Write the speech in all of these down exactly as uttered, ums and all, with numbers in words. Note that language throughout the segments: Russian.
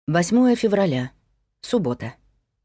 восьмое февраля. Суббота.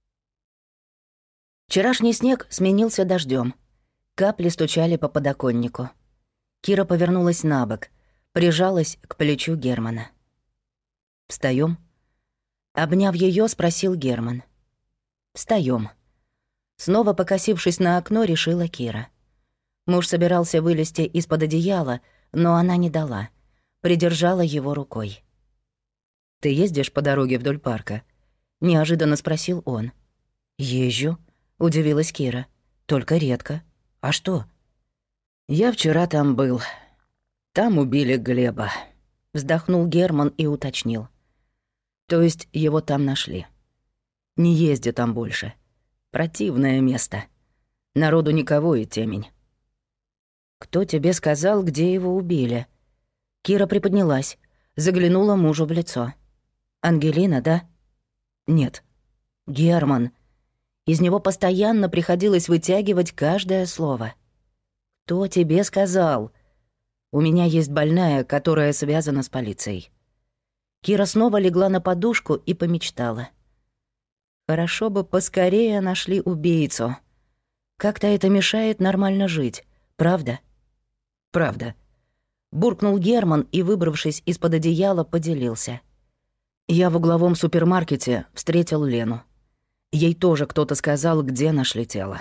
Вчерашний снег сменился дождем. Капли стучали по подоконнику. Кира повернулась на бок, прижалась к плечу Германа. «Встаём?» Обняв её, спросил Герман. «Встаём». Снова покосившись на окно, решила Кира. Муж собирался вылезти из-под одеяла, но она не дала. Придержала его рукой. «Ты ездишь по дороге вдоль парка?» — неожиданно спросил он. «Езжу», — удивилась Кира. «Только редко. А что?» «Я вчера там был. Там убили Глеба», — вздохнул Герман и уточнил. «То есть его там нашли. Не езди там больше. Противное место. Народу никого и темень». «Кто тебе сказал, где его убили?» Кира приподнялась, заглянула мужу в лицо. «Ангелина, да?» «Нет». «Герман». Из него постоянно приходилось вытягивать каждое слово. «Кто тебе сказал?» «У меня есть больная, которая связана с полицией». Кира снова легла на подушку и помечтала. «Хорошо бы поскорее нашли убийцу. Как-то это мешает нормально жить, правда?» «Правда», — буркнул Герман и, выбравшись из-под одеяла, поделился. «Я в угловом супермаркете встретил Лену. Ей тоже кто-то сказал, где нашли тело».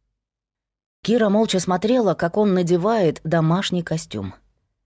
Кира молча смотрела, как он надевает домашний костюм.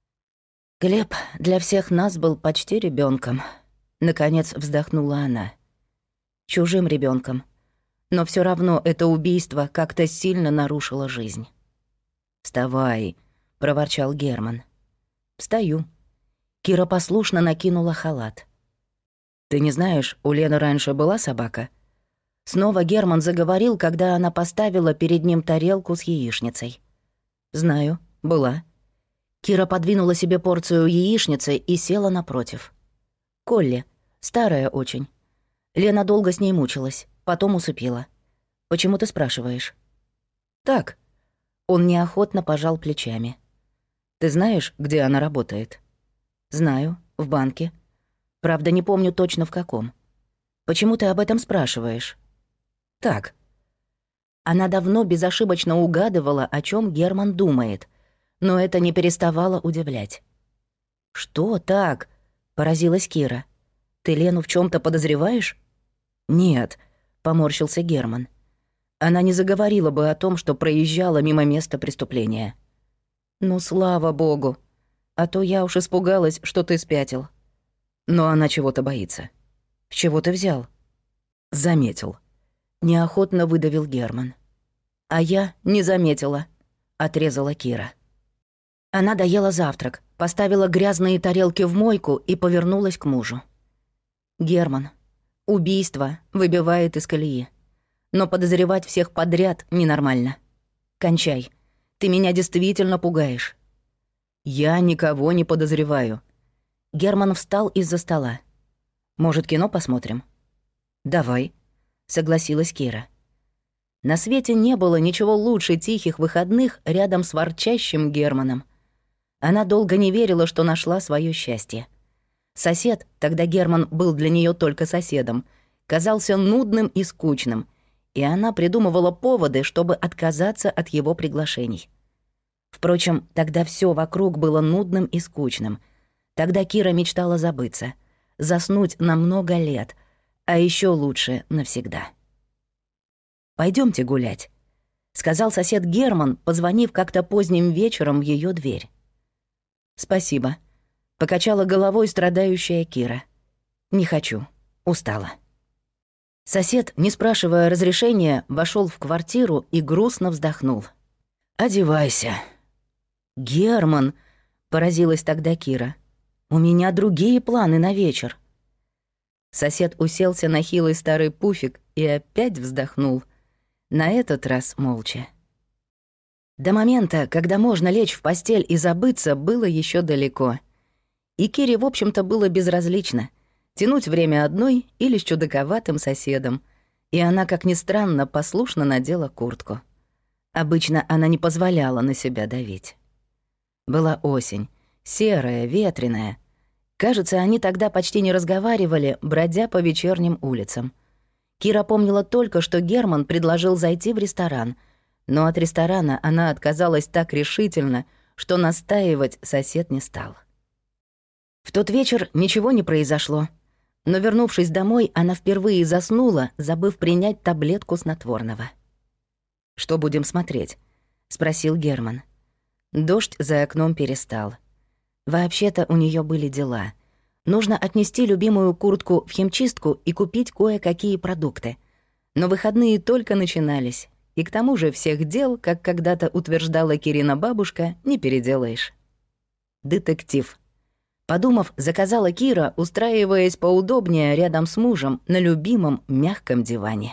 «Глеб для всех нас был почти ребенком. Наконец вздохнула она. «Чужим ребенком. Но все равно это убийство как-то сильно нарушило жизнь». «Вставай», — проворчал Герман. «Встаю». Кира послушно накинула халат. «Ты не знаешь, у Лены раньше была собака?» Снова Герман заговорил, когда она поставила перед ним тарелку с яичницей. «Знаю, была». Кира подвинула себе порцию яичницы и села напротив. «Колли, старая очень. Лена долго с ней мучилась, потом усыпила. Почему ты спрашиваешь?» «Так». Он неохотно пожал плечами. «Ты знаешь, где она работает?» «Знаю, в банке. Правда, не помню точно в каком. Почему ты об этом спрашиваешь?» «Так». Она давно безошибочно угадывала, о чем Герман думает, но это не переставало удивлять. «Что так?» — поразилась Кира. «Ты Лену в чем то подозреваешь?» «Нет», — поморщился Герман. «Она не заговорила бы о том, что проезжала мимо места преступления». «Ну, слава богу. А то я уж испугалась, что ты спятил». «Но она чего-то боится». «С чего ты взял?» «Заметил». Неохотно выдавил Герман. «А я не заметила», — отрезала Кира. Она доела завтрак, поставила грязные тарелки в мойку и повернулась к мужу. «Герман, убийство выбивает из колеи. Но подозревать всех подряд ненормально. Кончай. Ты меня действительно пугаешь». «Я никого не подозреваю». Герман встал из-за стола. «Может, кино посмотрим?» «Давай», — согласилась Кира. На свете не было ничего лучше тихих выходных рядом с ворчащим Германом. Она долго не верила, что нашла свое счастье. Сосед, тогда Герман был для нее только соседом, казался нудным и скучным, и она придумывала поводы, чтобы отказаться от его приглашений. Впрочем, тогда все вокруг было нудным и скучным. Тогда Кира мечтала забыться, заснуть на много лет, а еще лучше навсегда. Пойдемте гулять», — сказал сосед Герман, позвонив как-то поздним вечером в ее дверь. «Спасибо», — покачала головой страдающая Кира. «Не хочу. Устала». Сосед, не спрашивая разрешения, вошел в квартиру и грустно вздохнул. «Одевайся». «Герман», — поразилась тогда Кира, — «у меня другие планы на вечер». Сосед уселся на хилый старый пуфик и опять вздохнул. На этот раз молча. До момента, когда можно лечь в постель и забыться, было еще далеко. И Кире, в общем-то, было безразлично, тянуть время одной или с чудаковатым соседом. И она, как ни странно, послушно надела куртку. Обычно она не позволяла на себя давить. Была осень, серая, ветреная, Кажется, они тогда почти не разговаривали, бродя по вечерним улицам. Кира помнила только, что Герман предложил зайти в ресторан, но от ресторана она отказалась так решительно, что настаивать сосед не стал. В тот вечер ничего не произошло, но, вернувшись домой, она впервые заснула, забыв принять таблетку снотворного. «Что будем смотреть?» — спросил Герман. Дождь за окном перестал. Вообще-то у нее были дела. Нужно отнести любимую куртку в химчистку и купить кое-какие продукты. Но выходные только начинались, и к тому же всех дел, как когда-то утверждала Кирина бабушка, не переделаешь. Детектив. Подумав, заказала Кира, устраиваясь поудобнее рядом с мужем на любимом мягком диване.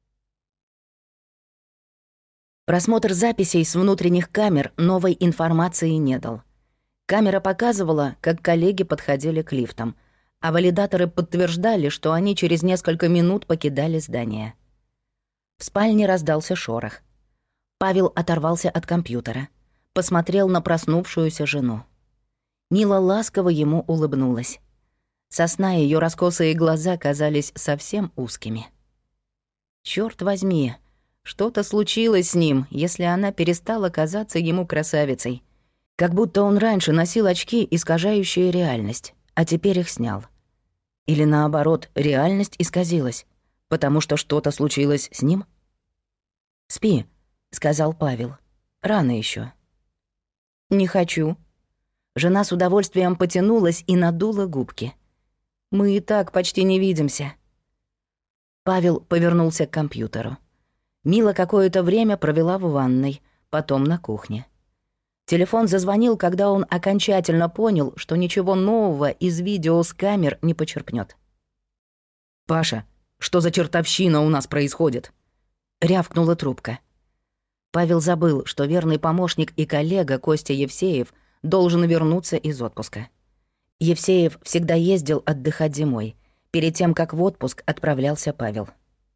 Просмотр записей с внутренних камер новой информации не дал. Камера показывала, как коллеги подходили к лифтам, а валидаторы подтверждали, что они через несколько минут покидали здание. В спальне раздался шорох. Павел оторвался от компьютера, посмотрел на проснувшуюся жену. Мила ласково ему улыбнулась. Со сна её раскосые глаза казались совсем узкими. Чёрт возьми, что-то случилось с ним, если она перестала казаться ему красавицей. Как будто он раньше носил очки, искажающие реальность, а теперь их снял. Или наоборот, реальность исказилась, потому что что-то случилось с ним? «Спи», — сказал Павел. «Рано ещё». «Не хочу». Жена с удовольствием потянулась и надула губки. «Мы и так почти не видимся». Павел повернулся к компьютеру. Мила какое-то время провела в ванной, потом на кухне. Телефон зазвонил, когда он окончательно понял, что ничего нового из видео с камер не почерпнёт. «Паша, что за чертовщина у нас происходит?» — рявкнула трубка. Павел забыл, что верный помощник и коллега Костя Евсеев должен вернуться из отпуска. Евсеев всегда ездил отдыхать зимой. Перед тем, как в отпуск отправлялся Павел.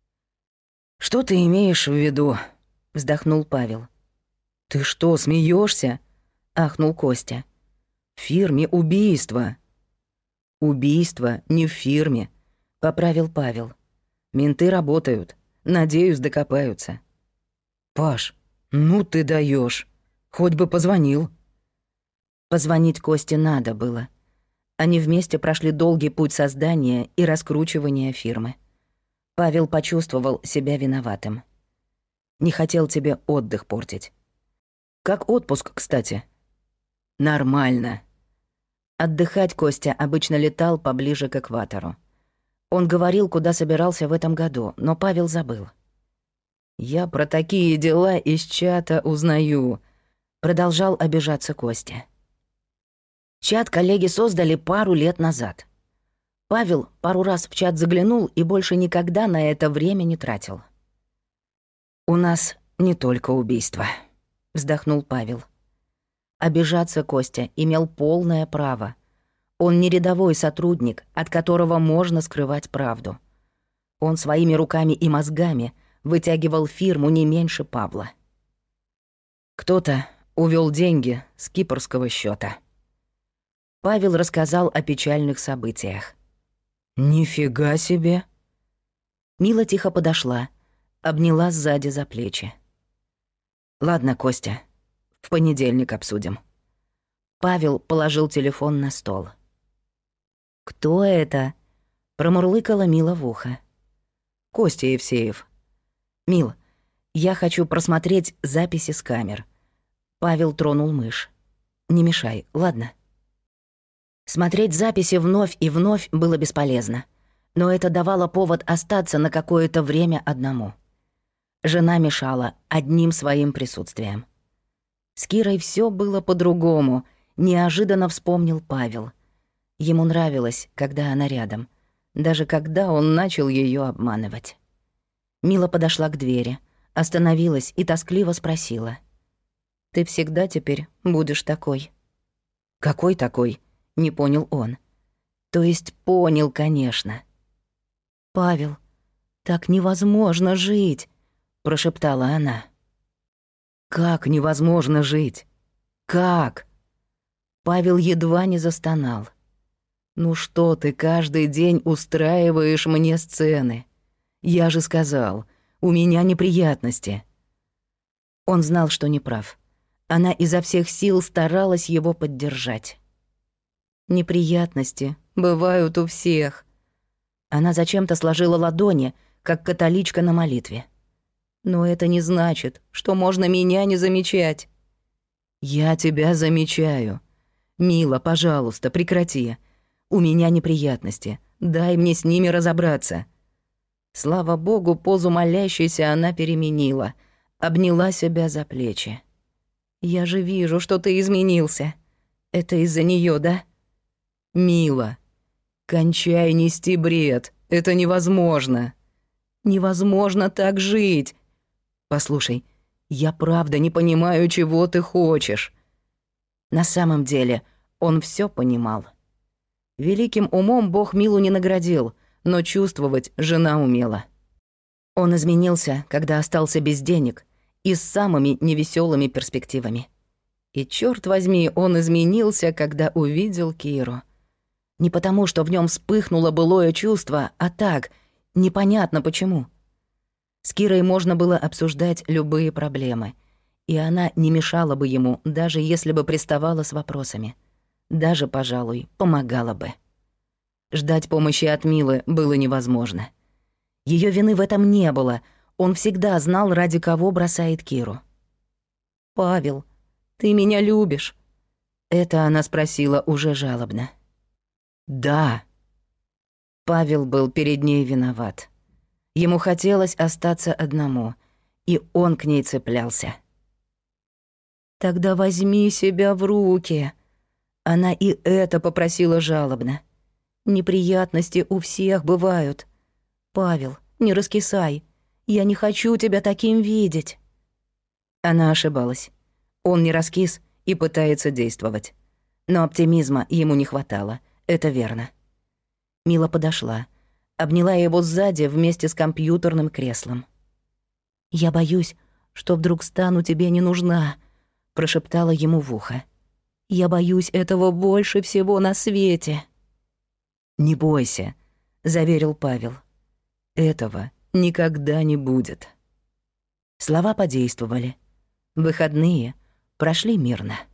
«Что ты имеешь в виду?» — вздохнул Павел. «Ты что, смеешься? Ахнул Костя. «В фирме убийство». «Убийство не в фирме», — поправил Павел. «Менты работают. Надеюсь, докопаются». «Паш, ну ты даешь. Хоть бы позвонил». Позвонить Косте надо было. Они вместе прошли долгий путь создания и раскручивания фирмы. Павел почувствовал себя виноватым. «Не хотел тебе отдых портить». «Как отпуск, кстати?» «Нормально». Отдыхать Костя обычно летал поближе к экватору. Он говорил, куда собирался в этом году, но Павел забыл. «Я про такие дела из чата узнаю», — продолжал обижаться Костя. Чат коллеги создали пару лет назад. Павел пару раз в чат заглянул и больше никогда на это время не тратил. «У нас не только убийство», — вздохнул Павел. Обижаться Костя имел полное право. Он не рядовой сотрудник, от которого можно скрывать правду. Он своими руками и мозгами вытягивал фирму не меньше Павла. Кто-то увёл деньги с кипрского счёта. Павел рассказал о печальных событиях. «Нифига себе!» Мила тихо подошла, обняла сзади за плечи. «Ладно, Костя, в понедельник обсудим». Павел положил телефон на стол. «Кто это?» — промурлыкала Мила в ухо. «Костя Евсеев». «Мил, я хочу просмотреть записи с камер». Павел тронул мышь. «Не мешай, ладно?» Смотреть записи вновь и вновь было бесполезно, но это давало повод остаться на какое-то время одному. Жена мешала одним своим присутствием. С Кирой всё было по-другому, неожиданно вспомнил Павел. Ему нравилось, когда она рядом, даже когда он начал её обманывать. Мила подошла к двери, остановилась и тоскливо спросила: «Ты всегда теперь будешь такой?» «Какой такой?» — не понял он. То есть понял, конечно. «Павел, так невозможно жить», — прошептала она. «Как невозможно жить? Как?» Павел едва не застонал. Ну что ты каждый день устраиваешь мне сцены? Я же сказал, у меня неприятности». Он знал, что не прав. Она изо всех сил старалась его поддержать. «Неприятности бывают у всех». Она зачем-то сложила ладони, как католичка на молитве. «Но это не значит, что можно меня не замечать». «Я тебя замечаю. Мила, пожалуйста, прекрати. У меня неприятности. Дай мне с ними разобраться». Слава богу, позу молящейся она переменила, обняла себя за плечи. «Я же вижу, что ты изменился. Это из-за неё, да?» «Мила, кончай нести бред. Это невозможно». «Невозможно так жить. Послушай, я правда не понимаю, чего ты хочешь». На самом деле он всё понимал. Великим умом Бог Милу не наградил, но чувствовать жена умела. Он изменился, когда остался без денег и с самыми невесёлыми перспективами. И, чёрт возьми, он изменился, когда увидел Киру. Не потому, что в нём вспыхнуло былое чувство, а так, непонятно почему. С Кирой можно было обсуждать любые проблемы, и она не мешала бы ему, даже если бы приставала с вопросами. Даже, пожалуй, помогала бы. Ждать помощи от Милы было невозможно. Её вины в этом не было, он всегда знал, ради кого бросает Киру. «Павел, ты меня любишь?» Это она спросила уже жалобно. «Да». Павел был перед ней виноват. Ему хотелось остаться одному, и он к ней цеплялся. «Тогда возьми себя в руки». Она и это попросила жалобно. «Неприятности у всех бывают. Павел, не раскисай. Я не хочу тебя таким видеть». Она ошибалась. Он не раскис и пытается действовать. Но оптимизма ему не хватало, это верно. Мила подошла, обняла его сзади вместе с компьютерным креслом. «Я боюсь, что вдруг стану тебе не нужна», — прошептала ему в ухо. «Я боюсь этого больше всего на свете». «Не бойся», — заверил Павел. «Этого никогда не будет». Слова подействовали. Выходные прошли мирно.